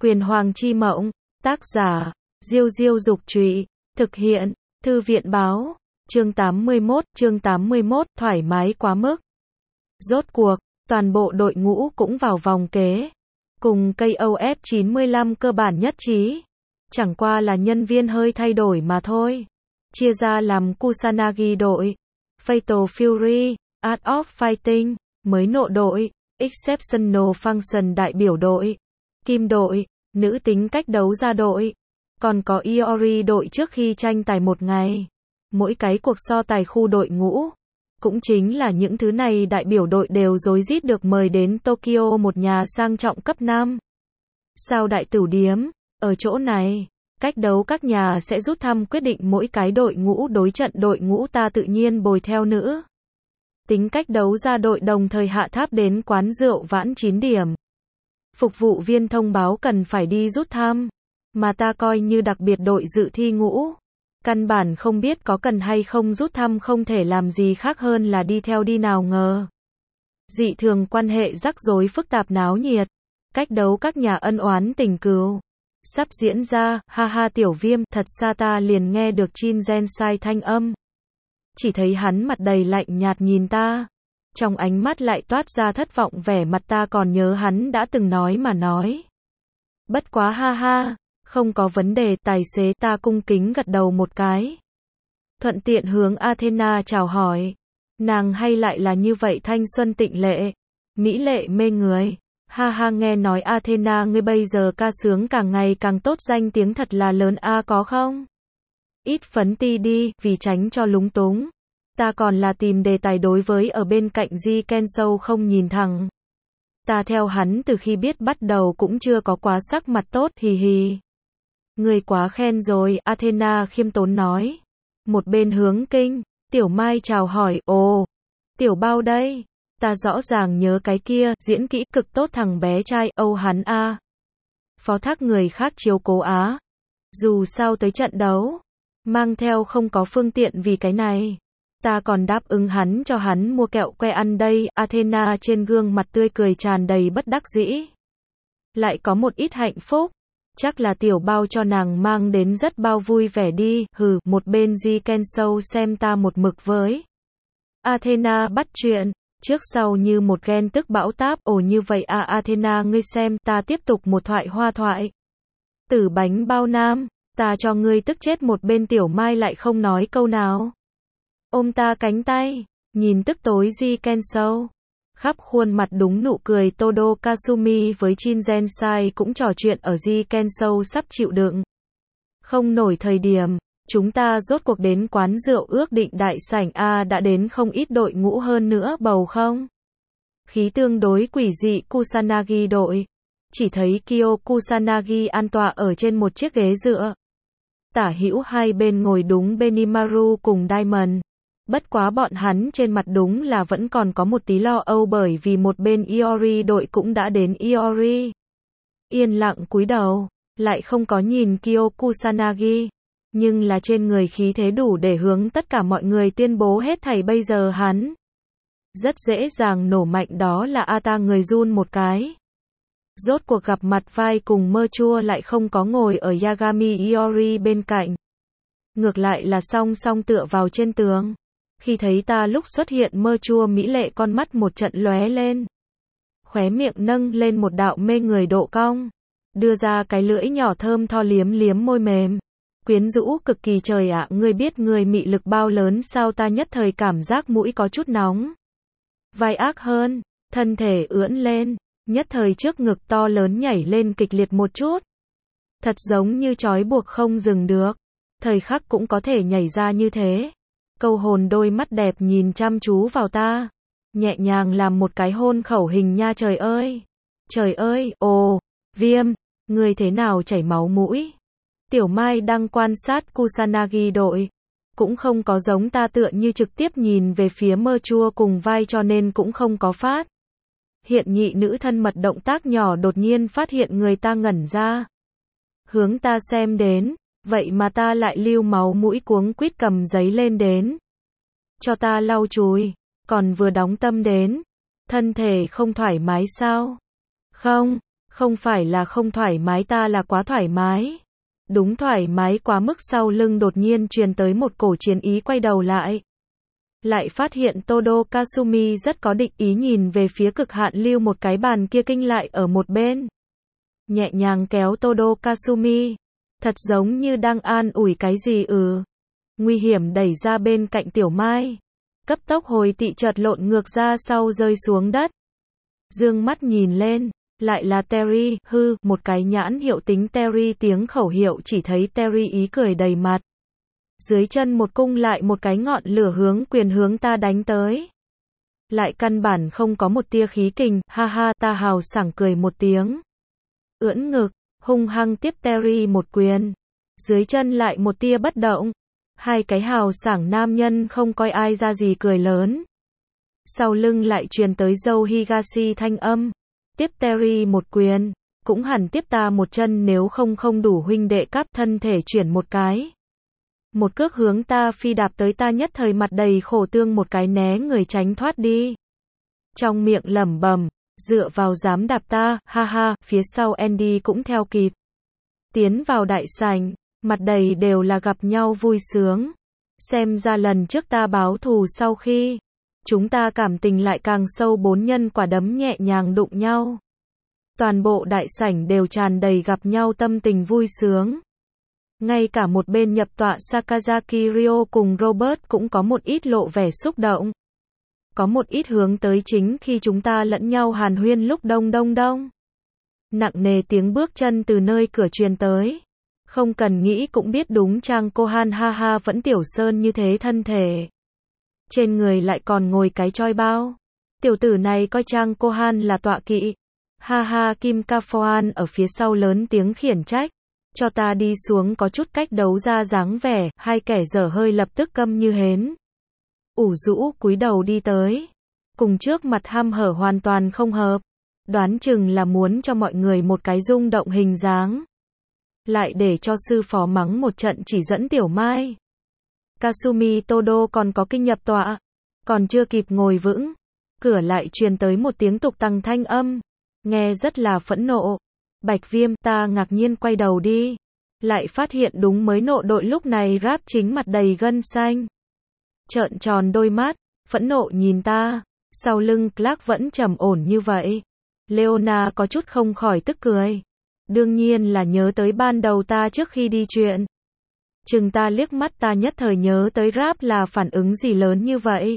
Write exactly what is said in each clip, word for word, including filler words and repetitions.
Quyền Hoàng chi mộng, tác giả, Diêu Diêu Dục Trụy, thực hiện, Thư viện Báo, chương tám mươi mốt, chương tám mươi mốt, thoải mái quá mức. Rốt cuộc, toàn bộ đội ngũ cũng vào vòng kế, cùng ca o ét chín mươi lăm cơ bản nhất trí. Chẳng qua là nhân viên hơi thay đổi mà thôi. Chia ra làm Kusanagi đội, Fatal Fury, Art of Fighting, mới nộ đội, Exceptional Function đại biểu đội, Kim đội, nữ tính cách đấu ra đội, còn có Iori đội trước khi tranh tài một ngày. Mỗi cái cuộc so tài khu đội ngũ, cũng chính là những thứ này đại biểu đội đều rối rít được mời đến Tokyo một nhà sang trọng cấp năm sao đại tửu điếm. Ở chỗ này, cách đấu các nhà sẽ rút thăm quyết định mỗi cái đội ngũ đối trận. Đội ngũ ta tự nhiên bồi theo nữ tính cách đấu ra đội đồng thời hạ tháp đến quán rượu vãn chín điểm. Phục vụ viên thông báo cần phải đi rút thăm, mà ta coi như đặc biệt đội dự thi ngũ. Căn bản không biết có cần hay không rút thăm, không thể làm gì khác hơn là đi theo đi, nào ngờ. Dị thường quan hệ rắc rối phức tạp náo nhiệt, cách đấu các nhà ân oán tình cừu sắp diễn ra, ha ha. Tiểu Viêm, thật xa ta liền nghe được Chin Gensai thanh âm. Chỉ thấy hắn mặt đầy lạnh nhạt nhìn ta, trong ánh mắt lại toát ra thất vọng vẻ mặt. Ta còn nhớ hắn đã từng nói mà nói. Bất quá ha ha, không có vấn đề. Tài xế, ta cung kính gật đầu một cái, thuận tiện hướng Athena chào hỏi. Nàng hay lại là như vậy thanh xuân tịnh lệ, mỹ lệ mê người. Ha ha, nghe nói Athena ngươi bây giờ ca sướng càng ngày càng tốt, danh tiếng thật là lớn a, có không? Ít phấn ti đi, vì tránh cho lúng túng. Ta còn là tìm đề tài đối với ở bên cạnh Ji Kensou không nhìn thẳng. Ta theo hắn từ khi biết bắt đầu cũng chưa có quá sắc mặt tốt, hì hì. Người quá khen rồi, Athena khiêm tốn nói. Một bên hướng Kinh, Tiểu Mai chào hỏi, ồ, Tiểu Bao đây. Ta rõ ràng nhớ cái kia, diễn kỹ cực tốt thằng bé trai, Âu hắn a. Phó thác người khác chiếu cố á. Dù sao tới trận đấu, mang theo không có phương tiện vì cái này. Ta còn đáp ứng hắn cho hắn mua kẹo que ăn đây. Athena trên gương mặt tươi cười tràn đầy bất đắc dĩ, lại có một ít hạnh phúc. Chắc là Tiểu Bao cho nàng mang đến rất bao vui vẻ đi. Hừ, một bên Ji Kensou xem ta một mực với Athena bắt chuyện, trước sau như một ghen tức bão táp. Ồ như vậy à Athena, ngươi xem. Ta tiếp tục một thoại hoa thoại. Tử bánh bao nam, ta cho ngươi tức chết. Một bên Tiểu Mai lại không nói câu nào, ôm ta cánh tay, nhìn tức tối Ji Kensou. Khắp khuôn mặt đúng nụ cười. Todo Kasumi với Chin Gensai cũng trò chuyện ở Ji Kensou sắp chịu đựng không nổi thời điểm. Chúng ta rốt cuộc đến quán rượu ước định đại sảnh A, đã đến không ít đội ngũ hơn nữa bầu không khí tương đối quỷ dị. Kusanagi đội, chỉ thấy Kyo Kusanagi an tọa ở trên một chiếc ghế dựa, tả hữu hai bên ngồi đúng Benimaru cùng Diamond. Bất quá bọn hắn trên mặt đúng là vẫn còn có một tí lo âu, bởi vì một bên Iori đội cũng đã đến. Iori yên lặng cúi đầu, lại không có nhìn Kyo Kusanagi, nhưng là trên người khí thế đủ để hướng tất cả mọi người tuyên bố hết thảy bây giờ hắn rất dễ dàng nổ mạnh. Đó là Ata, người run một cái. Rốt cuộc gặp mặt vai cùng mơ chua lại không có ngồi ở Yagami Iori bên cạnh, ngược lại là song song tựa vào trên tường. Khi thấy ta lúc xuất hiện, mơ chua mỹ lệ con mắt một trận lóe lên, khóe miệng nâng lên một đạo mê người độ cong, đưa ra cái lưỡi nhỏ thơm tho liếm liếm môi mềm, quyến rũ cực kỳ. Trời ạ, ngươi biết người mị lực bao lớn sao? Ta nhất thời cảm giác mũi có chút nóng, vai ác hơn, thân thể ưỡn lên, nhất thời trước ngực to lớn nhảy lên kịch liệt một chút, thật giống như trói buộc không dừng được, thời khắc cũng có thể nhảy ra như thế. Câu hồn đôi mắt đẹp nhìn chăm chú vào ta, nhẹ nhàng làm một cái hôn khẩu hình nha. Trời ơi, trời ơi, ồ, Viêm, ngươi thế nào chảy máu mũi? Tiểu Mai đang quan sát Kusanagi đội, cũng không có giống ta, tựa như trực tiếp nhìn về phía mơ chua cùng vai, cho nên cũng không có phát hiện nhị nữ thân mật động tác nhỏ. Đột nhiên phát hiện người ta ngẩn ra, hướng ta xem đến, vậy mà ta lại lưu máu mũi, cuống quýt cầm giấy lên đến cho ta lau chùi, còn vừa đóng tâm đến. Thân thể không thoải mái sao? Không, Không phải là không thoải mái, ta là quá thoải mái. Đúng thoải mái quá mức, sau lưng đột nhiên truyền tới một cổ chiến ý, quay đầu lại. Lại phát hiện Todo Kasumi rất có định ý nhìn về phía Cực Hạn Lưu, một cái bàn kia kinh lại ở một bên. Nhẹ nhàng kéo Todo Kasumi. Thật giống như đang an ủi cái gì. Ừ. Nguy hiểm đẩy ra bên cạnh Tiểu Mai. Cấp tốc hồi tị, chợt lộn ngược ra sau rơi xuống đất. Dương mắt nhìn lên. Lại là Terry, hư, một cái nhãn hiệu tính Terry, tiếng khẩu hiệu, chỉ thấy Terry ý cười đầy mặt. Dưới chân một cung, lại một cái ngọn lửa hướng quyền hướng ta đánh tới. Lại căn bản không có một tia khí kình, ha ha, ta hào sảng cười một tiếng. Ưỡn ngực, hung hăng tiếp Terry một quyền. Dưới chân lại một tia bất động. Hai cái hào sảng nam nhân không coi ai ra gì cười lớn. Sau lưng lại truyền tới Joe Higashi thanh âm. Tiếp Terry một quyền, cũng hẳn tiếp ta một chân, nếu không không đủ huynh đệ cắp, thân thể chuyển một cái. Một cước hướng ta phi đạp tới, ta nhất thời mặt đầy khổ tương, một cái né người tránh thoát đi. Trong miệng lẩm bẩm, dựa vào dám đạp ta, ha ha, phía sau Andy cũng theo kịp. Tiến vào đại sảnh, mặt đầy đều là gặp nhau vui sướng. Xem ra lần trước ta báo thù, sau khi chúng ta cảm tình lại càng sâu, bốn nhân quả đấm nhẹ nhàng đụng nhau. Toàn bộ đại sảnh đều tràn đầy gặp nhau tâm tình vui sướng. Ngay cả một bên nhập tọa Sakazaki Ryo cùng Robert cũng có một ít lộ vẻ xúc động. Có một ít hướng tới chính khi chúng ta lẫn nhau hàn huyên lúc đông đông đông. Nặng nề tiếng bước chân từ nơi cửa truyền tới. Không cần nghĩ cũng biết đúng Trang Kohan, ha ha, vẫn Tiểu Sơn như thế thân thể. Trên người lại còn ngồi cái choi bao. Tiểu tử này coi Trang Kohan là tọa kỵ. Ha ha, Kim Kafoan ở phía sau lớn tiếng khiển trách. Cho ta đi xuống, có chút cách đấu ra dáng vẻ, hai kẻ dở hơi lập tức câm như hến. Ủ rũ cúi đầu đi tới. Cùng trước mặt hăm hở hoàn toàn không hợp. Đoán chừng là muốn cho mọi người một cái rung động hình dáng. Lại để cho sư phó mắng một trận, chỉ dẫn Tiểu Mai. Kasumi Todo còn có kinh nhập tọa. Còn chưa kịp ngồi vững. Cửa lại truyền tới một tiếng tục tăng thanh âm. Nghe rất là phẫn nộ. Bạch Viêm, ta ngạc nhiên quay đầu đi. Lại phát hiện đúng mới nộ đội lúc này Rap chính mặt đầy gân xanh. Trợn tròn đôi mắt, phẫn nộ nhìn ta. Sau lưng Clark vẫn trầm ổn như vậy. Leona có chút không khỏi tức cười. Đương nhiên là nhớ tới ban đầu ta trước khi đi chuyện. Chừng ta liếc mắt, ta nhất thời nhớ tới Rap là phản ứng gì lớn như vậy.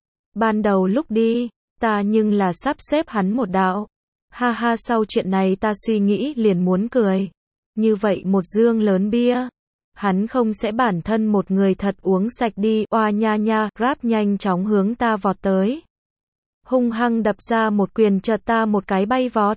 Ban đầu lúc đi, ta nhưng là sắp xếp hắn một đạo. Ha ha, sau chuyện này ta suy nghĩ liền muốn cười. Như vậy một dương lớn bia, hắn không sẽ bản thân một người thật uống sạch đi. Oa nha nha, Rap nhanh chóng hướng ta vọt tới. Hung hăng đập ra một quyền, chợt ta một cái bay vọt.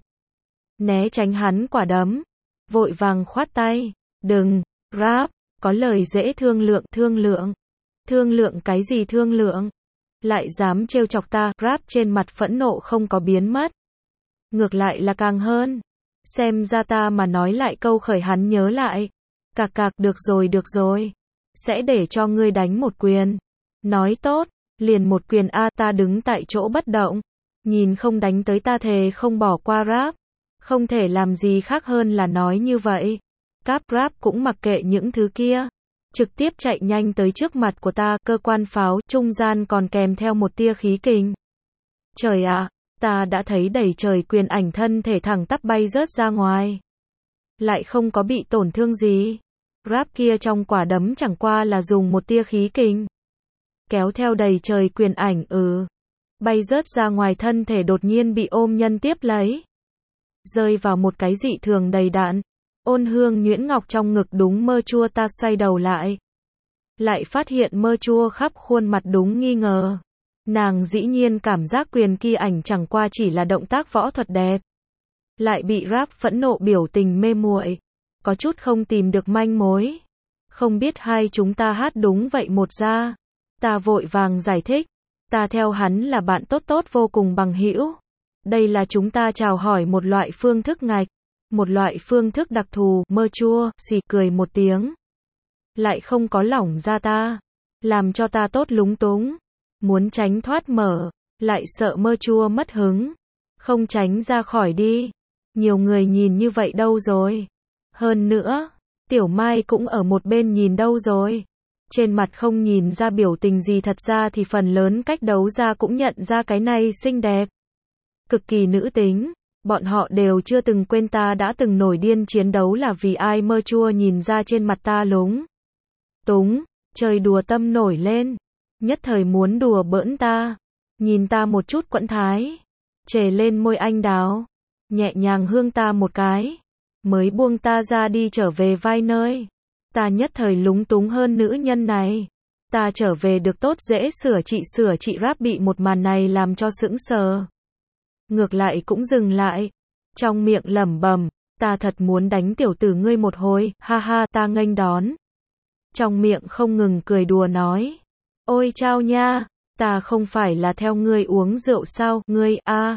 Né tránh hắn quả đấm. Vội vàng khoát tay. Đừng, Rap, có lời dễ thương lượng, thương lượng. Thương lượng cái gì thương lượng? Lại dám trêu chọc ta. Rap trên mặt phẫn nộ không có biến mất. Ngược lại là càng hơn. Xem ra ta mà nói lại câu khởi hắn nhớ lại. Cạc cạc, được rồi được rồi. Sẽ để cho ngươi đánh một quyền. Nói tốt, liền một quyền a. Ta đứng tại chỗ bất động. Nhìn không đánh tới ta thề không bỏ qua Rap. Không thể làm gì khác hơn là nói như vậy. Cáp Rap cũng mặc kệ những thứ kia. Trực tiếp chạy nhanh tới trước mặt của ta, cơ quan pháo, trung gian còn kèm theo một tia khí kình. Trời ạ! Ta đã thấy đầy trời quyền ảnh, thân thể thẳng tắp bay rớt ra ngoài. Lại không có bị tổn thương gì. Rap kia trong quả đấm chẳng qua là dùng một tia khí kình. Kéo theo đầy trời quyền ảnh, ừ. Bay rớt ra ngoài, thân thể đột nhiên bị ôm nhân tiếp lấy. Rơi vào một cái dị thường đầy đặn. Ôn hương nhuyễn ngọc trong ngực đúng mơ chua, ta xoay đầu lại. Lại phát hiện mơ chua khắp khuôn mặt đúng nghi ngờ. Nàng dĩ nhiên cảm giác quyền kia ảnh chẳng qua chỉ là động tác võ thuật đẹp. Lại bị Rap phẫn nộ biểu tình mê muội. Có chút không tìm được manh mối. Không biết hai chúng ta hát đúng vậy một ra. Ta vội vàng giải thích. Ta theo hắn là bạn tốt tốt vô cùng bằng hữu. Đây là chúng ta chào hỏi một loại phương thức ngạch. Một loại phương thức đặc thù. Mơ chua, xì cười một tiếng. Lại không có lỏng ra ta. Làm cho ta tốt lúng túng. Muốn tránh thoát mở. Lại sợ mơ chua mất hứng. Không tránh ra khỏi đi. Nhiều người nhìn như vậy đâu rồi. Hơn nữa, Tiểu Mai cũng ở một bên nhìn đâu rồi. Trên mặt không nhìn ra biểu tình gì, thật ra thì phần lớn cách đấu ra cũng nhận ra cái này xinh đẹp. Cực kỳ nữ tính. Bọn họ đều chưa từng quên ta đã từng nổi điên chiến đấu là vì ai, mơ chua nhìn ra trên mặt ta lúng túng, chơi đùa tâm nổi lên. Nhất thời muốn đùa bỡn ta. Nhìn ta một chút quẫn thái. Chề lên môi anh đào. Nhẹ nhàng hương ta một cái. Mới buông ta ra đi trở về vai nơi. Ta nhất thời lúng túng hơn nữ nhân này. Ta trở về được tốt dễ sửa trị sửa trị rap bị một màn này làm cho sững sờ. Ngược lại cũng dừng lại. Trong miệng lẩm bẩm, ta thật muốn đánh tiểu tử ngươi một hồi, ha ha, ta nghênh đón. Trong miệng không ngừng cười đùa nói. Ôi chao nha, ta không phải là theo ngươi uống rượu sao, ngươi, a à.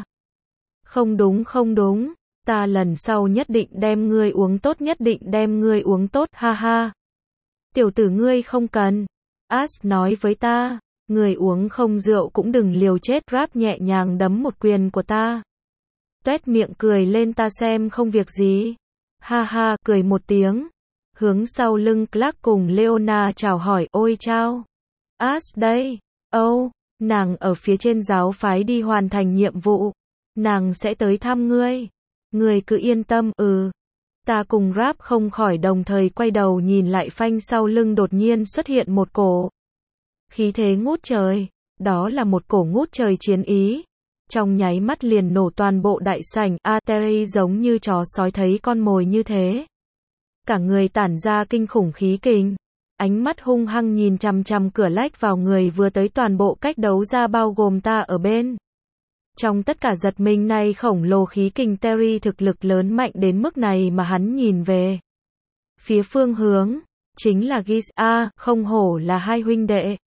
Không đúng không đúng, ta lần sau nhất định đem ngươi uống tốt, nhất định đem ngươi uống tốt, ha ha. Tiểu tử ngươi không cần. As nói với ta, người uống không rượu cũng đừng liều chết. Rap nhẹ nhàng đấm một quyền của ta. Tuét miệng cười lên, ta xem không việc gì. Ha ha, cười một tiếng. Hướng sau lưng Clark cùng Leona chào hỏi, ôi chao. As đây. Oh, nàng ở phía trên giáo phái đi hoàn thành nhiệm vụ. Nàng sẽ tới thăm ngươi. Ngươi cứ yên tâm, ừ. Ta cùng Rap không khỏi đồng thời quay đầu nhìn lại, phanh sau lưng đột nhiên xuất hiện một cổ khí thế ngút trời. Đó là một cổ ngút trời chiến ý. Trong nháy mắt liền nổ toàn bộ đại sảnh. Ateri giống như chó sói thấy con mồi như thế. Cả người tản ra kinh khủng khí kình. Ánh mắt hung hăng nhìn chằm chằm cửa lách vào người vừa tới toàn bộ cách đấu ra bao gồm ta ở bên. Trong tất cả giật mình này khổng lồ khí kình Terry thực lực lớn mạnh đến mức này mà hắn nhìn về phía phương hướng, chính là Giz. A, không hổ là hai huynh đệ.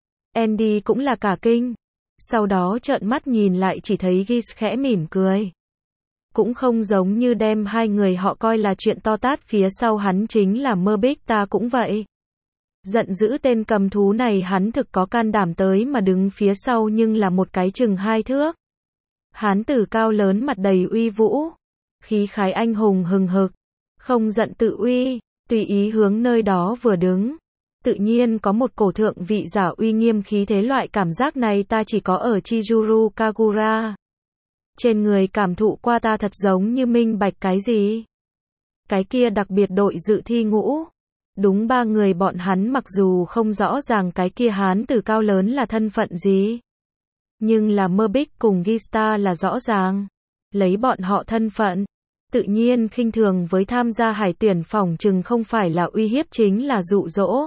Andy cũng là cả kinh. Sau đó trợn mắt nhìn lại chỉ thấy Giz khẽ mỉm cười. Cũng không giống như đem hai người họ coi là chuyện to tát, phía sau hắn chính là Merbik, ta cũng vậy. Giận dữ tên cầm thú này, hắn thực có can đảm tới mà đứng phía sau nhưng là một cái chừng hai thước. Hán tử cao lớn mặt đầy uy vũ, khí khái anh hùng hừng hực, không giận tự uy, tùy ý hướng nơi đó vừa đứng. Tự nhiên có một cổ thượng vị giả uy nghiêm khí thế, loại cảm giác này ta chỉ có ở Chizuru Kagura. Trên người cảm thụ qua, ta thật giống như minh bạch cái gì. Cái kia đặc biệt đội dự thi ngũ. Đúng ba người bọn hắn mặc dù không rõ ràng cái kia hán tử cao lớn là thân phận gì. Nhưng là Merbik cùng Gista là rõ ràng. Lấy bọn họ thân phận, tự nhiên khinh thường với tham gia hải tuyển, phỏng chừng không phải là uy hiếp chính là dụ dỗ.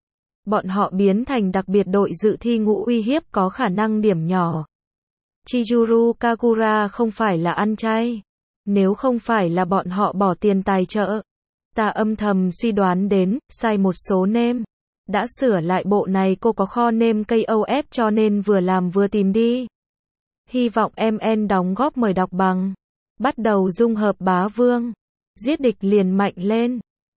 Bọn họ biến thành đặc biệt đội dự thi ngũ uy hiếp có khả năng điểm nhỏ. Chizuru Kagura không phải là ăn chay. Nếu không phải là bọn họ bỏ tiền tài trợ, ta âm thầm suy đoán đến, sai một số name. Đã sửa lại bộ này, cô có kho name ca o ép cho nên vừa làm vừa tìm đi. Hy vọng em en đóng góp, mời đọc bằng. Bắt đầu dung hợp bá vương. Giết địch liền mạnh lên.